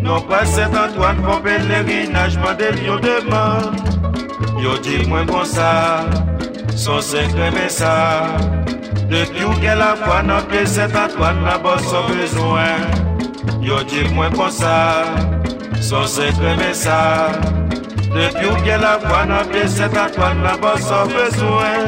Non pas Saint-Antoine pour pèlerinage, mandel yo demande. Yo dit moins bon ça, son secret mais ça. Depuis où qu'elle a foi, non que Saint-Antoine n'a pas son besoin. Yo dit moins bon ça, son secret mais ça. Depuis où qu'elle a foi, non que Saint-Antoine n'a pas son besoin.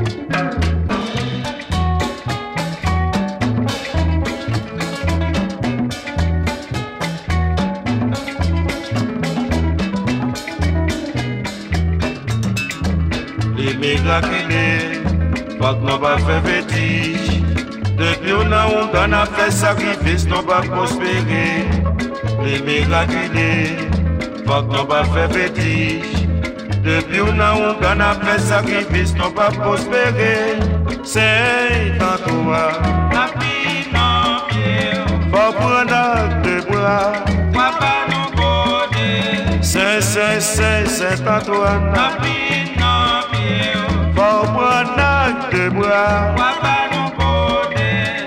Miraculé, pas que nous pas fait bêtise. Depuis on a fait sacrifice, nous pas prospérer. Les miraculés, pas que nous pas fait bêtise. Depuis on a fait sacrifice, nous pas prospérer. C'est en toi, la vie non mieux. faut prendre de bras. Moi pas nous bonner. C'est en toi, la vie non mieux. faut prendre de bras. Moi pas nous bonner.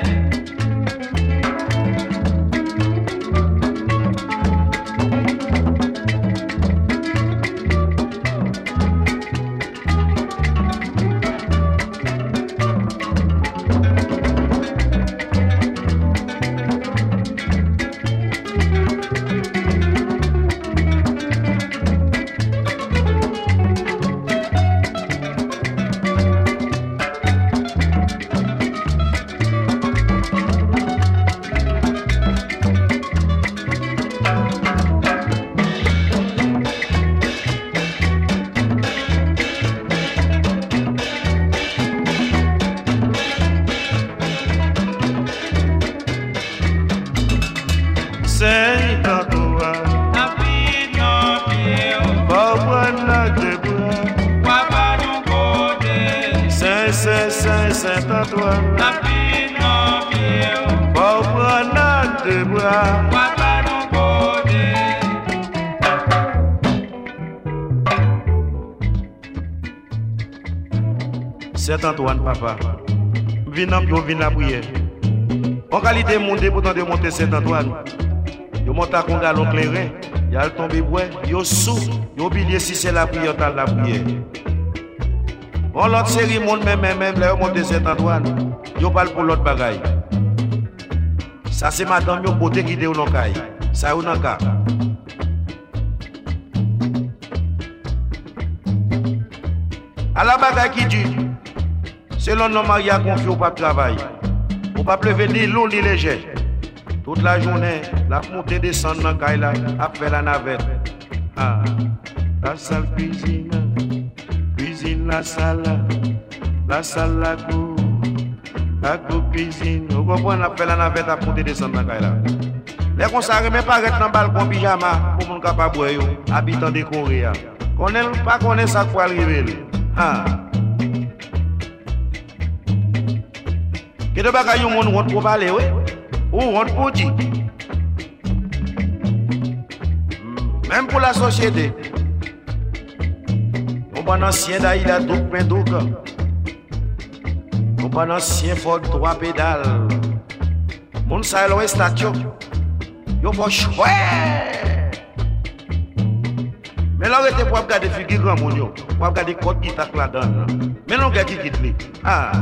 C'est en toi, La vie non mieux. faut prendre de bras. Moi pas nous bonner. C'est en toi, La vie non mieux. faut prendre de bras. Moi pas nous bonner. C'est Antoine, papa. Viens la prière. En qualité monter pour de monter Saint-Antoine. Yo monte à galon clairin, y a le tombé bois, yo sous, yo oublié si c'est la prière dans la prière. Bon l'autre série monde même là monter Saint-Antoine, yo parle pour l'autre bagaille. Ça c'est madame yo côté qui de non caille. Ça ou nan ka. À la bagaille qui dit selon nos mariés confiés au pas travail. Ou pas lever ni long ni léger. Toute la journée, la montée descendre dans caille là, a fait la navette. Ah, la salle cuisine la salle la cour cuisine. Vous comprenez, a fait la navette à monter descendre dans caille là. Les consacrés même pas rester dans le balcon pyjama pour mon capable boire yo, habitant décoré. Connaît pas connaît ça faut arriver. Ah. Que de bagaille on rentre pour parler oui. Ou rentre pour dire. Même pour la société. On prend ancien d'Aïda tout plein d'eau. On prend ancien Ford 3 pédales. Mon salon est statue. Yo faut chouette. Mais là on était pour regarder figure grand mon yo. Pour regarder code guitare là-dedans. Mais non gars qui quitte lui. Ah.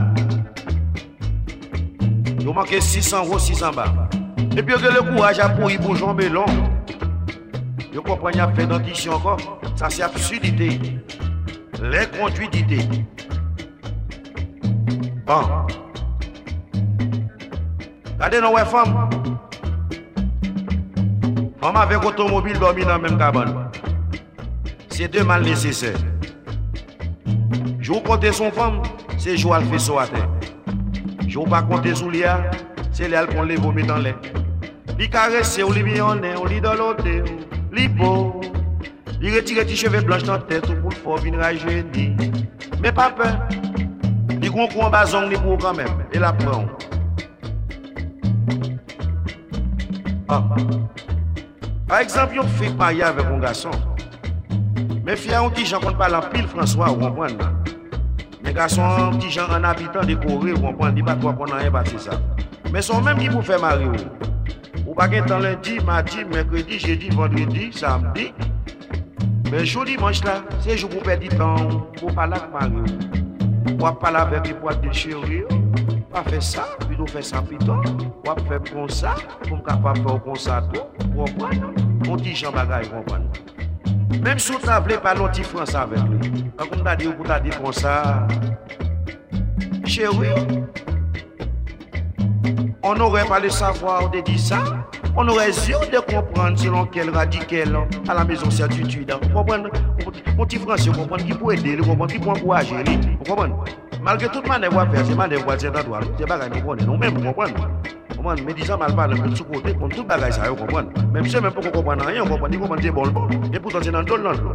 Yo manque 600 euros, 600 bas. Et puis que le courage a pour y bourgeon melon. Yo comprends y a fait dentition encore. Ça c'est absurdité. Les conduits d'idées. Bon. Regardez nos femmes. Femme avec automobile dormi dans la même cabane. C'est deux mal nécessaires. Je vous compte son femme, c'est jouer le fait sur la terre. Je ne vais pas compter sur l'IA, c'est l'IA qu'on les vomit dans l'air. Li caresse, ou li bionne, ou li dans l'autre, li beau. Li retire tes cheveux blancs dans la tête, pour le fort venir à jeudi. Mais pas peur. Li gon en bazon, li pour quand même. Et la prend. Ah. Par exemple, yon fait marier avec un garçon. Mais fille a un petit gens qu'on parle en pile François, vous comprenez? Les garçons, un petit gens en habitant décoré, vous comprenez? Dis pas quoi qu'on a rien passé ça. Mais sont même qui pour faire marier. Ou pas qu'un temps lundi, mardi, mercredi, jeudi, vendredi, samedi. Mais jour dimanche là, c'est jour pour perdre du temps, pour parler avec Mario. Pour parler avec les poids de chérie. Pas faire ça, plutôt faire ça plutôt. Pour faire comme ça, pour capable faire comme ça tout. Pour comprendre, on dit Jean Bagaille, comprendre. Même si tu n'avais pas l'anti France avec lui. Quand on t'a dit, on t'a dit comme ça. Chérie, on aurait pas le savoir de dire ça. On aurait zéro de comprendre selon quel radical à la maison certitude. Vous comprenez? Mon petit français, vous comprenez qui peut aider, vous comprenez qui peut encourager, vous comprenez? Malgré toute manœuvre à faire, c'est manœuvre à faire dans droit. C'est pas nous connaissons, nous-mêmes, vous comprenez? Mais disons mal parle, même sous côté, comme tout bagage, ça, vous comprenez? Même si même pas qu'on comprenne rien, vous comprenez, vous comprenez, bon, et pourtant c'est dans le l'autre.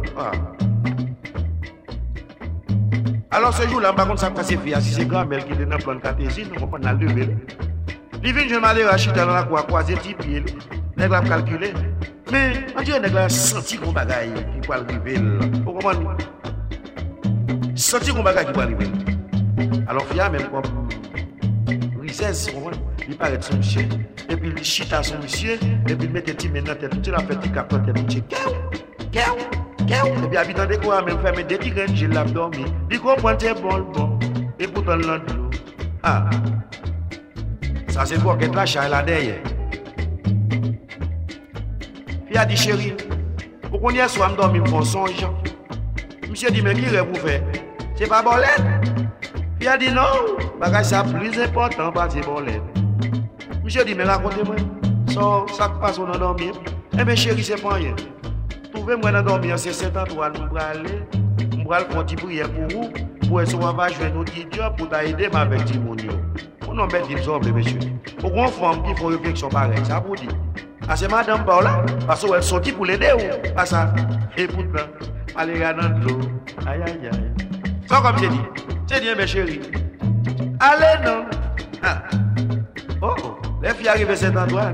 Alors ce jour-là, par contre, ça passe fait, si c'est grand-mère qui est dans le plan de catésine, vous comprenez, la lever. Il vient de m'aller racheter dans la croisée, petit pied, nèg la calculer. Mais, on dirait nèg la senti qu'on bagaille qui va arriver. Vous comprenez? Senti qu'on bagaille qui va arriver. Alors, Fia, même comme Rizès, il paraît son monsieur, et puis il chita son monsieur, et puis il met des petits maintenant, tout la fait, il capte, il dit, et puis habitant de quoi, même fermer des petits graines, j'ai l'a dormi. Il comprend, c'est bon, et pourtant l'autre. Ah! Ça c'est quoi qu'elle lâche là derrière. Puis a dit chérie, pourquoi on y a soir me dormir mon songe. Monsieur dit mais qui rêve vous faire? C'est pas bolette. Puis a dit non, bagage ça plus important pas c'est bolette. Monsieur dit mais racontez-moi. Ça passe on a dormir. Eh bien chérie c'est pas rien. Trouvez-moi dans dormir c'est 7 ans toi nous aller. On va le faire une prière pour vous pour essayer on va jouer nos petits jobs pour t'aider avec Timonio. On n'a pas dit ça, monsieur. Pour qu'on forme qui font réflexion pareille, ça vous dit. Ah, c'est madame Paula, parce qu'elle sortit pour l'aider ou pas ça. Et pourtant, allez regarder dans l'eau. Aïe, aïe, aïe. Ça comme j'ai dit. C'est bien, mes chéris. Allez, non. Ah. Oh, les filles arrivent à cet endroit.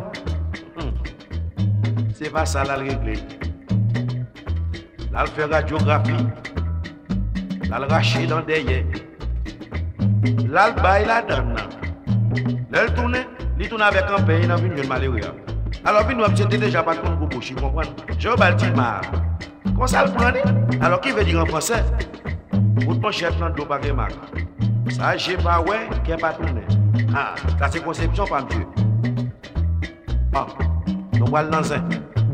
C'est pas ça, là, le régler. Là, le faire radiographie. Là, le racher dans derrière. Là, le bail là-dedans. Là, il tourne avec un pays, il a vu une malheureux. Alors, puis nous avons déjà pas de compte pour boucher, vous comprenez? Je vais dire, comment ça le prend? Alors, qui veut dire en français? Pour ton chef, non, pas de marque. Ça, j'ai pas, ouais, qui n'est pas tourné. Ah, ça, c'est conception, pas Dieu. Ah, nous voilà dans un.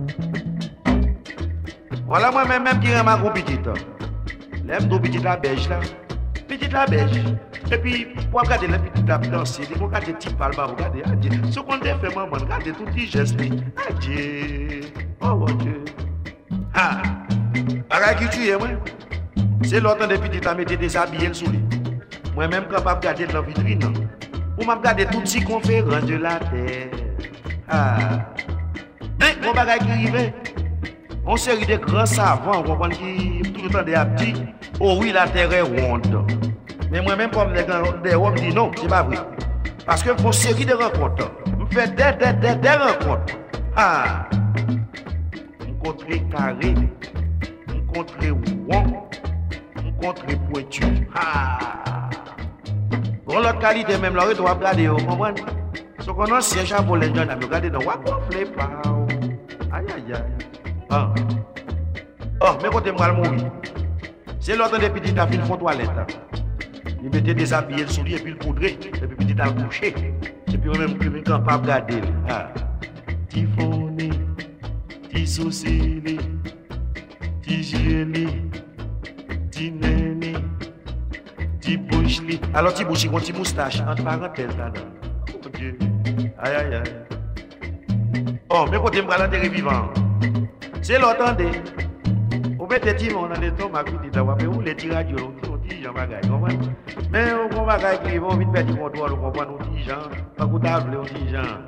Voilà, moi-même qui rame ma gros petite. L'aime de petite la beige, là. Petite la beige. Et puis, pour regarder la petite la danser, pour regarder les petits palmas, regardez, adieu. Ce qu'on a fait, maman, regardez tous les gestes. Adieu. Oh mon Dieu. Ah. Pareil qui tu es, moi. C'est l'autre des petites à mettre des habillés sous lui. Moi-même, capable de regarder dans la vitrine. Pour me regarder toutes ces conférences de la terre. Ah. Mais, mon bagage qui arrive. On série de grands savants, vous comprenez, qui tout le temps des petits. Oh oui, la terre est ronde. Mais moi-même, comme des hommes disent non, c'est pas vrai. Parce que faut une série de rencontres. On fait des rencontres. Ah! On contre carré, on contre rond, on contre pointu. Ah! Pour l'autre qualité, même là, on doit regarder, vous comprenez? Ce qu'on a siège à voler, on a regardé dans quoi on fait pas. Aïe, aïe, aïe. Ah! Oh, mais quand on va mourir, c'est l'autre des petits affaires font toilette. Il mettait des habillés sous lui et puis il poudrait, et puis petit à coucher. Et puis même plus capable de garder. Ah. Tifoni, tisoucili, tijeli, tineni, tibouchli. Alors tibouchli, on petit moustache, entre parenthèses là-dedans. Oh Dieu. Aïe aïe aïe. Oh, mais quand tu me regardes les vivants, c'est l'entendez. On met des timons dans les tombes à côté de la où les tirages, on dit Jean Bagaille, mais on va gagner qui vont vite perdre du contrôle, on comprend, on dit Jean, pas qu'on table, on dit Jean.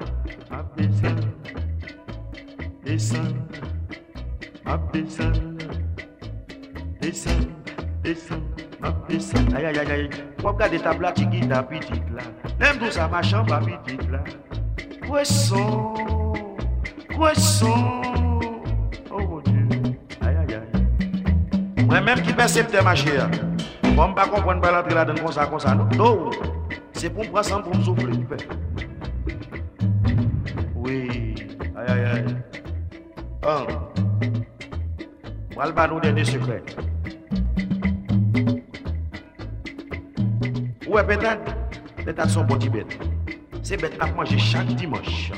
Descend, descend, aïe aïe aïe, pour regarder ta blague qui ta petite là, même tout ça, ma chambre à petite là. Poisson, oh mon Dieu, aïe aïe aïe. Moi-même qui percepte ma chère, bon, pas comprendre pas l'entrée là-dedans comme ça, non, c'est pour me prendre ça pour me souffler. Oui. Aïe, aïe, aïe. Moi, le nous dernier secret. Ouais, pétade sont bons bêtes. C'est bête à manger chaque dimanche.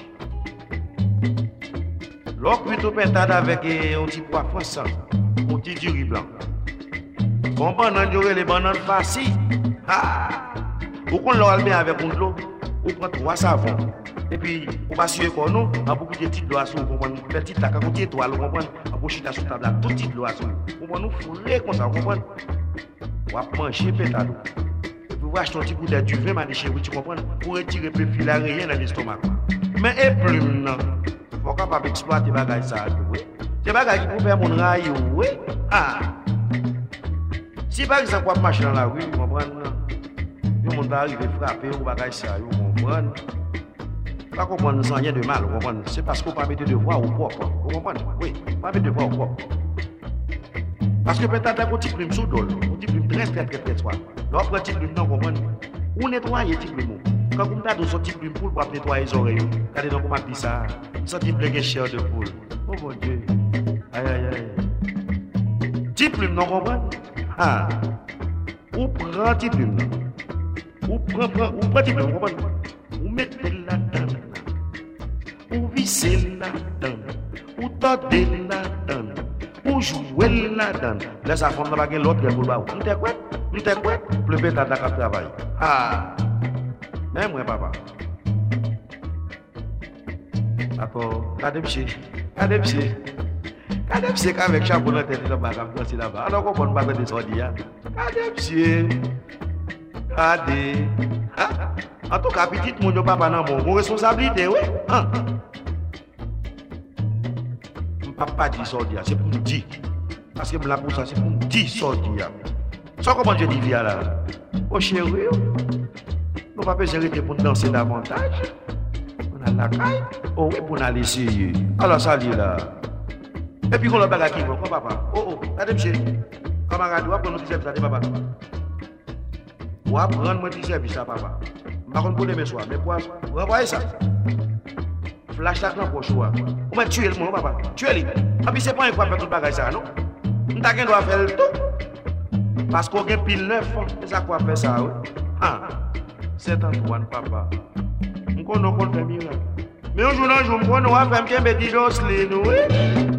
L'autre plutôt pétade avec un petit pois français, un petit du riz blanc. Bon banane, j'aurai les bananes faciles. Ah! Ou qu'on l'a almé avec un de l'eau, ou prend 3 savons. Et puis, on va suivre quoi, non? On a beaucoup de petites lois, on comprend. Petite là, quand on dit étoile, on comprend. On va chiter sur table là, toutes petites lois, on va nous fouler comme ça, on comprend. On va manger pétade. Et puis, on va acheter un petit bout de vin, maniché, tu comprends? Pour retirer le fil à rien dans l'estomac. Mais et plume, non? Faut capable exploiter les bagages ça, oui. C'est bagages qui pour faire mon rail, oui. Ah! Si par exemple, on marche dans la rue, vous comprenez? Le monde va arriver frapper, ou bagages ça, vous comprenez? Pas comprendre sans rien de mal, vous comprenez? C'est parce qu'on ne peut pas mettre de voix au propre, vous comprenez? Oui, pas mettre de voix au propre. Parce que peut-être qu'on petit plume sous l'eau, on petit plume très soir. Là, on petit plume, non, vous comprenez? Ou nettoyer petit plume. Quand vous avez son petit plume poule pour nettoyer les oreilles, regardez donc comment dit ça. Son petit plume chair de poule. Oh mon Dieu. Aïe, aïe, aïe. Petit plume, non, vous comprenez? Ah. Ou prend petit plume. Ou prend petit plume, vous comprenez? Ou mettez là-dedans. Ou vissez là-dedans. Ou tordez là-dedans. Ou jouez là-dedans. Là, ça forme pas l'autre pour le bas. Nous t'es quoi? Le bête à la travail. Ah. Même moi, papa. D'accord. Regardez, monsieur qu'avec chapeau dans la tête, là-bas. Alors qu'on ne peut pas descendre. Regardez, monsieur. Regardez. En tout cas, petit, mon papa, non, mon responsabilité, oui. Papa dit sortir, c'est pour me dire. Parce que là, pour ça, c'est pour me dire sortir. Sans comment je dis, là. Oh, chérie. On va pas gérer pour danser davantage. On a la caille. Oh oui, pour aller essayer. Alors ça dit là. Et puis on a bagarre qui va, papa. Oh, regardez monsieur. Camarade, on va prendre notre service à papa. On va prendre notre service à papa. Par contre, pour les soirs, mais pour revoyez ça. Flash là pour choix. On va tuer le monde, papa. Tuer-le. Et puis c'est pas une fois faire tout bagage ça, non? On t'a qu'un doit faire le tout. Parce qu'on a pile 9 ans. C'est ça qu'on va faire ça, oui. Ah. C'est Antoine, papa. On connaît un miracle. Mais un jour, on va faire un petit dos, oui.